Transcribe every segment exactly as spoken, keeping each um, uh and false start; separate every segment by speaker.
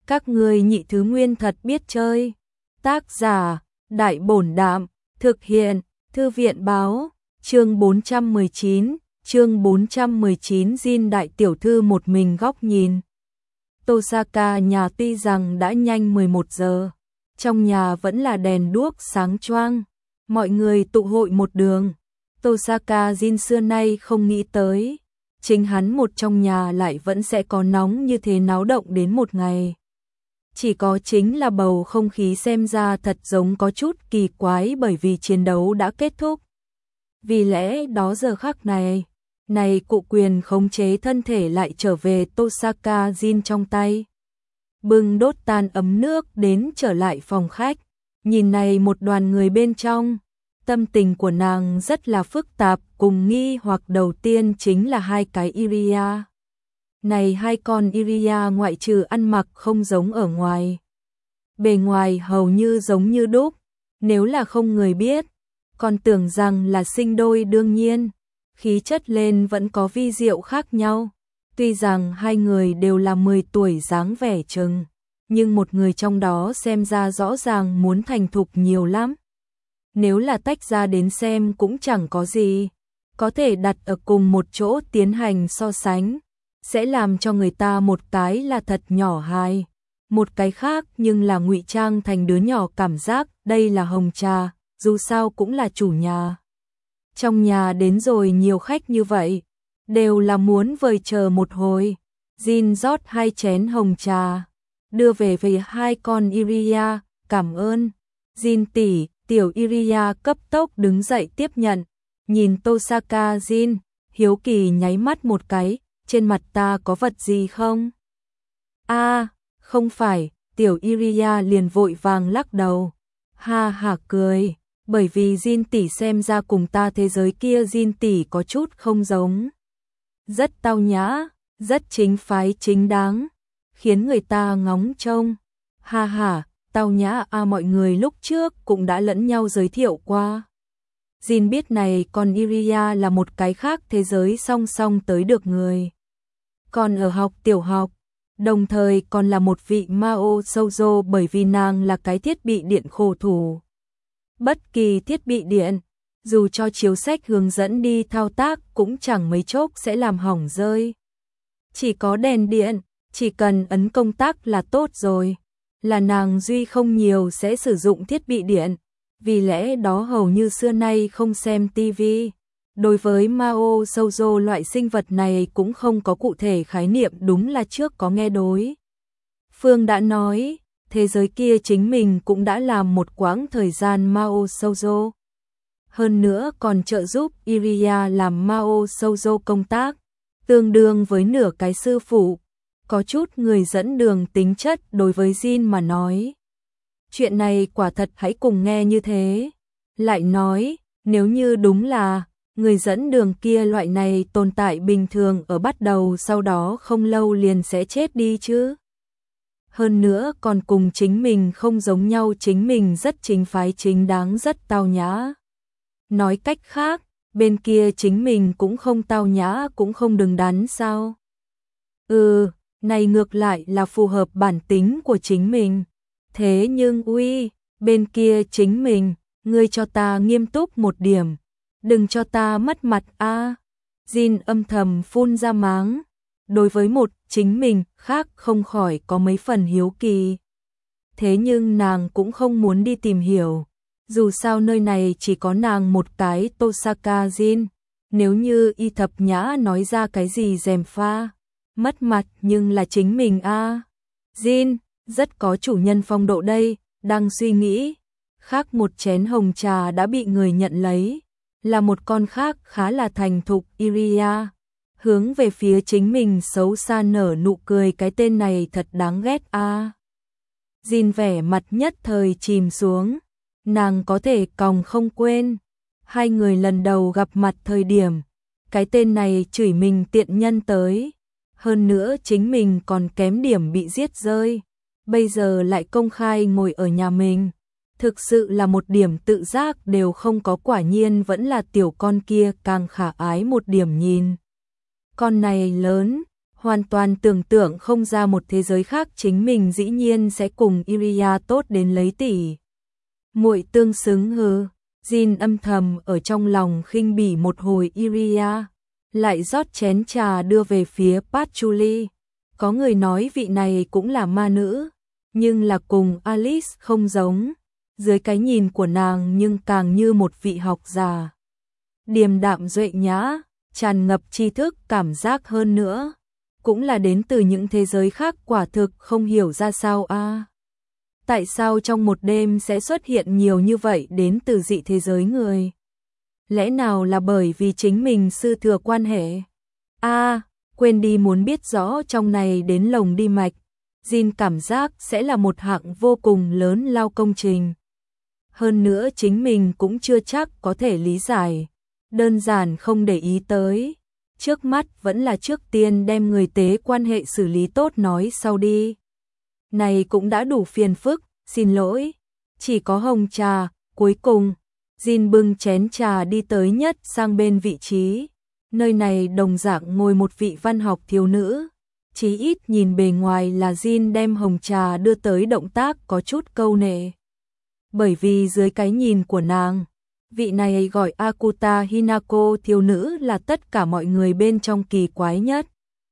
Speaker 1: Các ngươi nhị thứ nguyên thật biết chơi. Tác giả, Đại Bổn Đạm, thực hiện, Thư viện báo, chương bốn trăm mười chín, chương bốn trăm mười chín Jin đại tiểu thư một mình góc nhìn. Tosaka nhà tuy rằng đã nhanh mười một giờ, trong nhà vẫn là đèn đuốc sáng choang, mọi người tụ hội một đường. Tosaka Jin xưa nay không nghĩ tới, chính hắn một trong nhà lại vẫn sẽ có nóng như thế náo động đến một ngày. Chỉ có chính là bầu không khí xem ra thật giống có chút kỳ quái bởi vì chiến đấu đã kết thúc. Vì lẽ đó giờ khắc này, này cụ quyền khống chế thân thể lại trở về Tosaka Jin trong tay. Bưng đốt tan ấm nước đến trở lại phòng khách, nhìn này một đoàn người bên trong, tâm tình của nàng rất là phức tạp, cùng nghi hoặc đầu tiên chính là hai cái Iria. Này hai con Iria ngoại trừ ăn mặc không giống ở ngoài, bề ngoài hầu như giống như đúc, nếu là không người biết, còn tưởng rằng là sinh đôi đương nhiên, khí chất lên vẫn có vi diệu khác nhau. Tuy rằng hai người đều là mười tuổi dáng vẻ chừng, nhưng một người trong đó xem ra rõ ràng muốn thành thục nhiều lắm. Nếu là tách ra đến xem cũng chẳng có gì, có thể đặt ở cùng một chỗ tiến hành so sánh, sẽ làm cho người ta một cái là thật nhỏ hài, một cái khác nhưng là ngụy trang thành đứa nhỏ cảm giác đây là hồng trà, dù sao cũng là chủ nhà. Trong nhà đến rồi nhiều khách như vậy, đều là muốn vời chờ một hồi. Jin rót hai chén hồng trà, đưa về về hai con Iria, cảm ơn. Jin tỷ, tiểu Iria cấp tốc đứng dậy tiếp nhận, nhìn Tosaka Jin, hiếu kỳ nháy mắt một cái, trên mặt ta có vật gì không? A, à, không phải, tiểu Iria liền vội vàng lắc đầu, ha hả cười, bởi vì Jin tỷ xem ra cùng ta thế giới kia Jin tỷ có chút không giống. Rất tao nhã, rất chính phái chính đáng, khiến người ta ngóng trông. Ha ha, tao nhã a à, mọi người lúc trước cũng đã lẫn nhau giới thiệu qua. Jin biết này còn Iria là một cái khác thế giới song song tới được người. Còn ở học tiểu học, đồng thời còn là một vị Mao Shoujo bởi vì nàng là cái thiết bị điện khổ thủ. Bất kỳ thiết bị điện, dù cho chiếu sách hướng dẫn đi thao tác cũng chẳng mấy chốc sẽ làm hỏng rơi. Chỉ có đèn điện, chỉ cần ấn công tắc là tốt rồi, là nàng duy không nhiều sẽ sử dụng thiết bị điện, vì lẽ đó hầu như xưa nay không xem tivi. Đối với Mao Shoujo loại sinh vật này cũng không có cụ thể khái niệm, đúng là trước có nghe đối. Phương đã nói, thế giới kia chính mình cũng đã làm một quãng thời gian Mao Shoujo. Hơn nữa còn trợ giúp Iria làm Mao Shoujo công tác, tương đương với nửa cái sư phụ, có chút người dẫn đường tính chất đối với Jin mà nói. Chuyện này quả thật hãy cùng nghe như thế. Lại nói, nếu như đúng là người dẫn đường kia loại này tồn tại bình thường ở bắt đầu sau đó không lâu liền sẽ chết đi chứ. Hơn nữa còn cùng chính mình không giống nhau, chính mình rất chính phái chính đáng rất tao nhã. Nói cách khác, bên kia chính mình cũng không tao nhã cũng không đứng đắn sao? Ừ, này ngược lại là phù hợp bản tính của chính mình. Thế nhưng uy, bên kia chính mình, ngươi cho ta nghiêm túc một điểm, đừng cho ta mất mặt a. À. Jin âm thầm phun ra máng, đối với một chính mình khác không khỏi có mấy phần hiếu kỳ. Thế nhưng nàng cũng không muốn đi tìm hiểu, dù sao nơi này chỉ có nàng một cái Tosaka Jin, nếu như y thập nhã nói ra cái gì dèm pha, mất mặt nhưng là chính mình a. À. Jin, rất có chủ nhân phong độ đây, đang suy nghĩ, khác một chén hồng trà đã bị người nhận lấy, là một con khác khá là thành thục Iria, hướng về phía chính mình xấu xa nở nụ cười, cái tên này thật đáng ghét a. À. Jin vẻ mặt nhất thời chìm xuống, nàng có thể còng không quên, hai người lần đầu gặp mặt thời điểm, cái tên này chửi mình tiện nhân tới, hơn nữa chính mình còn kém điểm bị giết rơi, bây giờ lại công khai ngồi ở nhà mình, thực sự là một điểm tự giác đều không có, quả nhiên vẫn là tiểu con kia càng khả ái một điểm nhìn. Con này lớn, hoàn toàn tưởng tượng không ra một thế giới khác chính mình dĩ nhiên sẽ cùng Iria tốt đến lấy tỷ muội tương xứng hừ. Jin âm thầm ở trong lòng khinh bỉ một hồi Iria, lại rót chén trà đưa về phía Patchouli. Có người nói vị này cũng là ma nữ, nhưng là cùng Alice không giống, dưới cái nhìn của nàng nhưng càng như một vị học giả. Điềm đạm duệ nhã, tràn ngập tri thức cảm giác hơn nữa, cũng là đến từ những thế giới khác quả thực không hiểu ra sao a. À. Tại sao trong một đêm sẽ xuất hiện nhiều như vậy đến từ dị thế giới người? Lẽ nào là bởi vì chính mình sư thừa quan hệ? A, à, quên đi muốn biết rõ trong này đến lồng đi mạch, Jin cảm giác sẽ là một hạng vô cùng lớn lao công trình. Hơn nữa chính mình cũng chưa chắc có thể lý giải, đơn giản không để ý tới. Trước mắt vẫn là trước tiên đem người tế quan hệ xử lý tốt nói sau đi. Này cũng đã đủ phiền phức, xin lỗi. Chỉ có hồng trà, cuối cùng, Jin bưng chén trà đi tới nhất sang bên vị trí. Nơi này đồng dạng ngồi một vị văn học thiếu nữ. Chí ít nhìn bề ngoài là Jin đem hồng trà đưa tới động tác có chút câu nệ. Bởi vì dưới cái nhìn của nàng, vị này gọi Akuta Hinako thiếu nữ là tất cả mọi người bên trong kỳ quái nhất.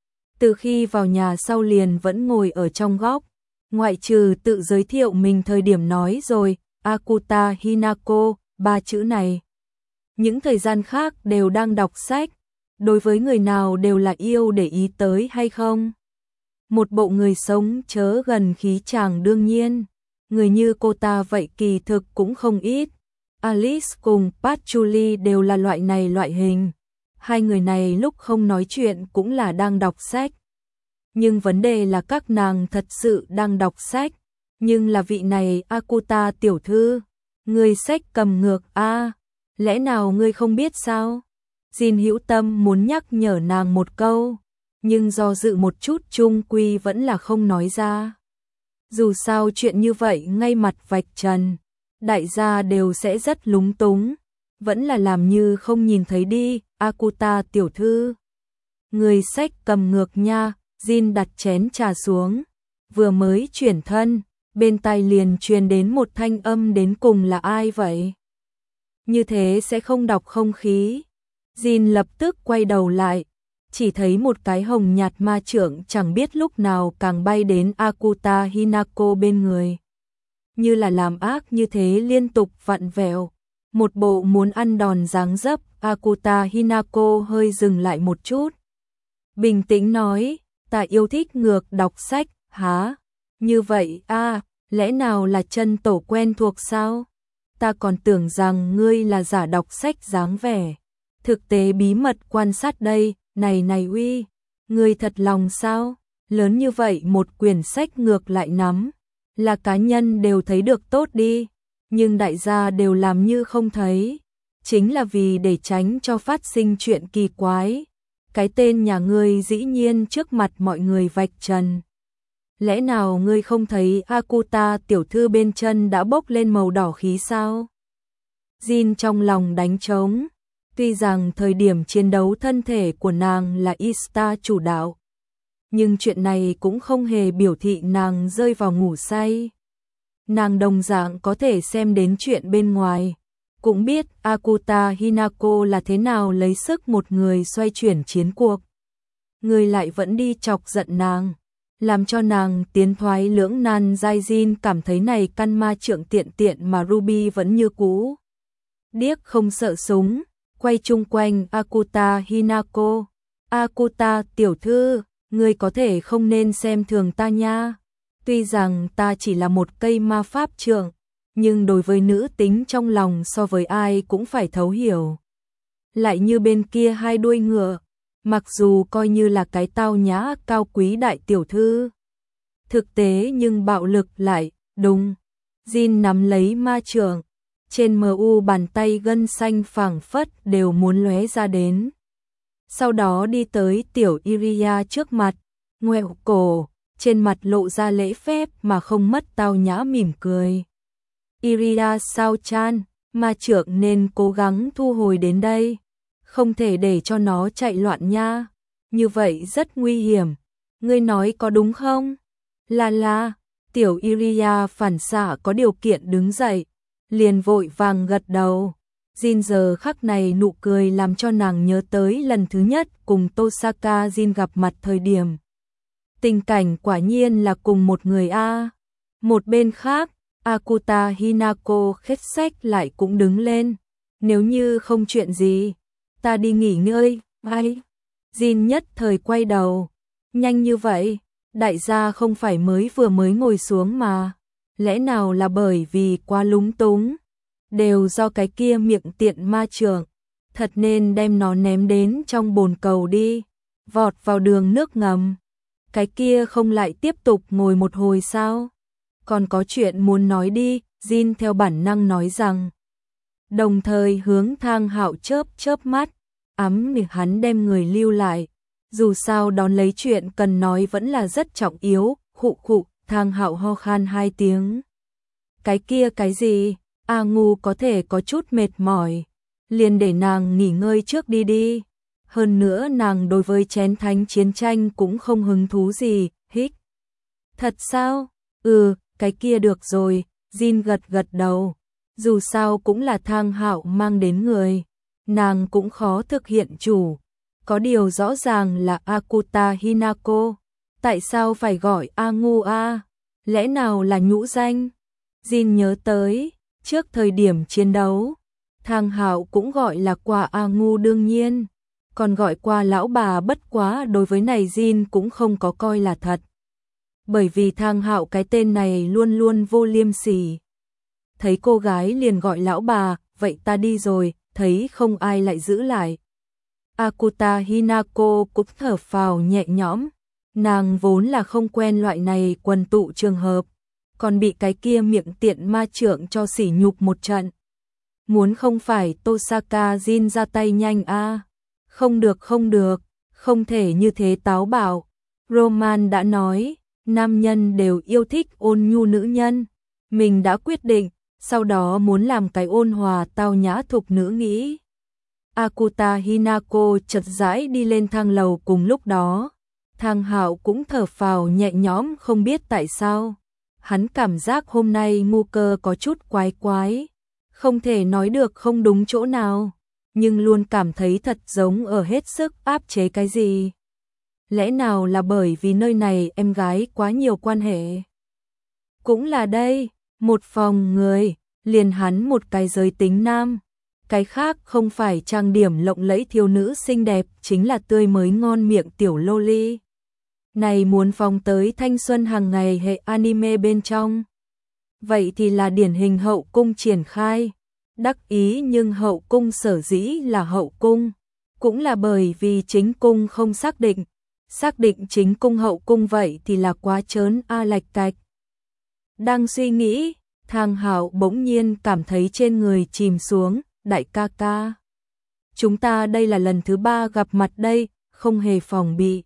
Speaker 1: Từ khi vào nhà sau liền vẫn ngồi ở trong góc, ngoại trừ tự giới thiệu mình thời điểm nói rồi, Akuta Hinako, ba chữ này. Những thời gian khác đều đang đọc sách, đối với người nào đều là yêu để ý tới hay không. Một bộ người sống chớ gần khí chàng đương nhiên, người như cô ta vậy kỳ thực cũng không ít. Alice cùng Patchouli đều là loại này loại hình. Hai người này lúc không nói chuyện cũng là đang đọc sách. Nhưng vấn đề là các nàng thật sự đang đọc sách. Nhưng là vị này Akuta tiểu thư, người sách cầm ngược a, à, lẽ nào ngươi không biết sao? Jin hữu tâm muốn nhắc nhở nàng một câu, nhưng do dự một chút chung quy vẫn là không nói ra. Dù sao chuyện như vậy ngay mặt vạch trần, đại gia đều sẽ rất lúng túng, vẫn là làm như không nhìn thấy đi, Akuta tiểu thư. Người sách cầm ngược nha, Jin đặt chén trà xuống, vừa mới chuyển thân, bên tai liền truyền đến một thanh âm đến cùng là ai vậy? Như thế sẽ không đọc không khí. Jin lập tức quay đầu lại, chỉ thấy một cái hồng nhạt ma trưởng chẳng biết lúc nào càng bay đến Akuta Hinako bên người. Như là làm ác như thế liên tục vặn vẹo, một bộ muốn ăn đòn dáng dấp. Akuta Hinako hơi dừng lại một chút, bình tĩnh nói, ta yêu thích ngược đọc sách, hả? Như vậy a, à, lẽ nào là chân tổ quen thuộc sao? Ta còn tưởng rằng ngươi là giả đọc sách dáng vẻ. Thực tế bí mật quan sát đây, này này uy, ngươi thật lòng sao? Lớn như vậy một quyển sách ngược lại nắm, là cá nhân đều thấy được tốt đi, nhưng đại gia đều làm như không thấy, chính là vì để tránh cho phát sinh chuyện kỳ quái. Cái tên nhà ngươi dĩ nhiên trước mặt mọi người vạch trần. Lẽ nào ngươi không thấy Akuta tiểu thư bên chân đã bốc lên màu đỏ khí sao? Jin trong lòng đánh trống. Tuy rằng thời điểm chiến đấu thân thể của nàng là Ista chủ đạo, nhưng chuyện này cũng không hề biểu thị nàng rơi vào ngủ say. Nàng đồng dạng có thể xem đến chuyện bên ngoài, cũng biết Akuta Hinako là thế nào lấy sức một người xoay chuyển chiến cuộc. Người lại vẫn đi chọc giận nàng, làm cho nàng tiến thoái lưỡng nan. Giai Jin cảm thấy này căn ma trượng tiện tiện mà Ruby vẫn như cũ. Điếc không sợ súng, quay chung quanh Akuta Hinako. Akuta tiểu thư, ngươi có thể không nên xem thường ta nha. Tuy rằng ta chỉ là một cây ma pháp trượng, nhưng đối với nữ tính trong lòng so với ai cũng phải thấu hiểu. Lại như bên kia hai đuôi ngựa, mặc dù coi như là cái tao nhã cao quý đại tiểu thư, thực tế nhưng bạo lực lại, đúng. Jin nắm lấy ma trượng, trên mờ u bàn tay gân xanh phảng phất đều muốn lóe ra đến. Sau đó đi tới tiểu Iria trước mặt, ngoẹo cổ, trên mặt lộ ra lễ phép mà không mất tao nhã mỉm cười. Iria sao chan, ma trượng nên cố gắng thu hồi đến đây, không thể để cho nó chạy loạn nha, như vậy rất nguy hiểm. Ngươi nói có đúng không? Là là, tiểu Iria phản xạ có điều kiện đứng dậy, liền vội vàng gật đầu. Jin giờ khắc này nụ cười làm cho nàng nhớ tới lần thứ nhất cùng Tosaka Jin gặp mặt thời điểm. Tình cảnh quả nhiên là cùng một người a. Một bên khác, Akuta Hinako khết sách lại cũng đứng lên. Nếu như không chuyện gì, ta đi nghỉ ngơi, ai? Jin nhất thời quay đầu. Nhanh như vậy, đại gia không phải mới vừa mới ngồi xuống mà. Lẽ nào là bởi vì quá lúng túng? Đều do cái kia miệng tiện ma trưởng. Thật nên đem nó ném đến trong bồn cầu đi. Vọt vào đường nước ngầm. Cái kia không lại tiếp tục ngồi một hồi sao? Còn có chuyện muốn nói đi, Jin theo bản năng nói rằng. Đồng thời hướng Thang Hạo chớp chớp mắt, ấm để hắn đem người lưu lại. Dù sao đón lấy chuyện cần nói vẫn là rất trọng yếu, khụ khụ, Thang Hạo ho khan hai tiếng. Cái kia cái gì? A Ngu có thể có chút mệt mỏi, liền để nàng nghỉ ngơi trước đi đi. Hơn nữa nàng đối với chén thánh chiến tranh cũng không hứng thú gì, hích. Thật sao? Ừ, cái kia được rồi, Jin gật gật đầu. Dù sao cũng là Thang Hạo mang đến người, nàng cũng khó thực hiện chủ. Có điều rõ ràng là Akuta Hinako, tại sao phải gọi A Ngu a? Lẽ nào là nhũ danh? Jin nhớ tới, trước thời điểm chiến đấu, Thang Hạo cũng gọi là qua A Ngu đương nhiên, còn gọi qua lão bà bất quá đối với này Jin cũng không có coi là thật. Bởi vì Thang Hạo cái tên này luôn luôn vô liêm sỉ. Thấy cô gái liền gọi lão bà, vậy ta đi rồi, thấy không ai lại giữ lại. Akuta Hinako cũng thở phào nhẹ nhõm, nàng vốn là không quen loại này quần tụ trường hợp, còn bị cái kia miệng tiện ma trưởng cho sỉ nhục một trận. Muốn không phải Tosaka Jin ra tay nhanh a? Không được không được, không thể như thế táo bạo. Roman đã nói, nam nhân đều yêu thích ôn nhu nữ nhân. Mình đã quyết định, sau đó muốn làm cái ôn hòa tao nhã thục nữ nghĩ. Akuta Hinako chật rãi đi lên thang lầu cùng lúc đó. Thang Hạo cũng thở phào nhẹ nhõm không biết tại sao. Hắn cảm giác hôm nay ngu cơ có chút quái quái. Không thể nói được không đúng chỗ nào. Nhưng luôn cảm thấy thật giống ở hết sức áp chế cái gì. Lẽ nào là bởi vì nơi này em gái quá nhiều quan hệ? Cũng là đây, một phòng người, liền hắn một cái giới tính nam. Cái khác không phải trang điểm lộng lẫy thiếu nữ xinh đẹp, chính là tươi mới ngon miệng tiểu loli. Này muốn phóng tới thanh xuân hàng ngày hệ anime bên trong. Vậy thì là điển hình hậu cung triển khai. Đắc ý nhưng hậu cung sở dĩ là hậu cung. Cũng là bởi vì chính cung không xác định. Xác định chính cung hậu cung vậy thì là quá trớn a lạch cạch. Đang suy nghĩ, Thang Hạo bỗng nhiên cảm thấy trên người chìm xuống. Đại ca ca, chúng ta đây là lần thứ ba gặp mặt đây, không hề phòng bị.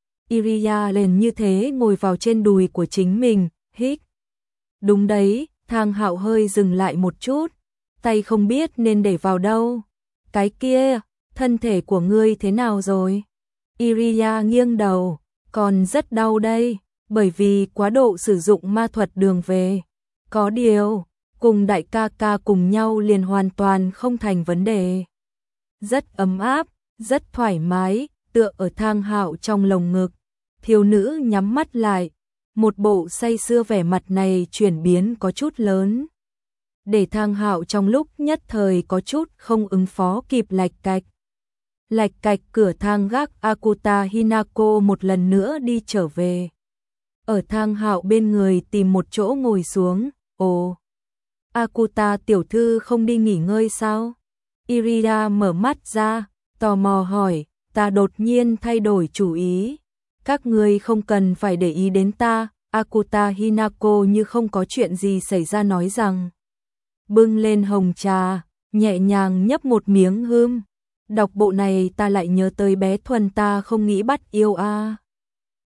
Speaker 1: Iria liền như thế ngồi vào trên đùi của chính mình, hít. Đúng đấy, Thang Hạo hơi dừng lại một chút, tay không biết nên để vào đâu. Cái kia, thân thể của ngươi thế nào rồi? Iria nghiêng đầu, còn rất đau đây, bởi vì quá độ sử dụng ma thuật đường về. Có điều, cùng đại ca ca cùng nhau liền hoàn toàn không thành vấn đề. Rất ấm áp, rất thoải mái, tựa ở Thang Hạo trong lồng ngực. Thiếu nữ nhắm mắt lại, một bộ say sưa vẻ mặt này chuyển biến có chút lớn. Để Thang Hạo trong lúc nhất thời có chút không ứng phó kịp lạch cạch. Lạch cạch cửa thang gác Akuta Hinako một lần nữa đi trở về. Ở Thang Hạo bên người tìm một chỗ ngồi xuống, ồ. Akuta tiểu thư không đi nghỉ ngơi sao? Iria mở mắt ra, tò mò hỏi, ta đột nhiên thay đổi chủ ý. Các ngươi không cần phải để ý đến ta, Akuta Hinako như không có chuyện gì xảy ra nói rằng. Bưng lên hồng trà, nhẹ nhàng nhấp một miếng hương. Đọc bộ này ta lại nhớ tới bé Thuần ta không nghĩ bắt yêu a.